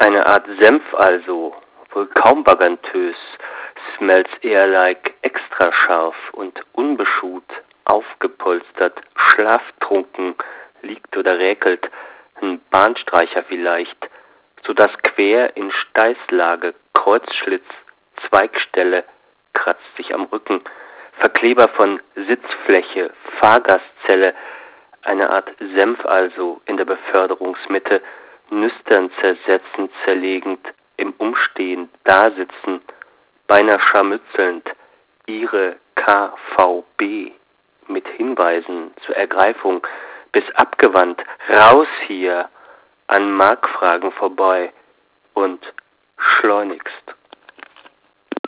Eine Art Senf also, wohl kaum bagantös, smells eher like extra scharf und unbeschut, aufgepolstert, schlaftrunken, liegt oder räkelt, ein Bahnstreicher vielleicht, so dass quer in Steißlage, Kreuzschlitz, Zweigstelle, kratzt sich am Rücken, Verkleber von Sitzfläche, Fahrgastzelle, eine Art Senf also in der Beförderungsmitte, nüstern zersetzend, zerlegend, im Umstehen, dasitzen, beinahe scharmützelnd, ihre KVB mit Hinweisen zur Ergreifung, bis abgewandt, raus hier, an Markfragen vorbei und schleunigst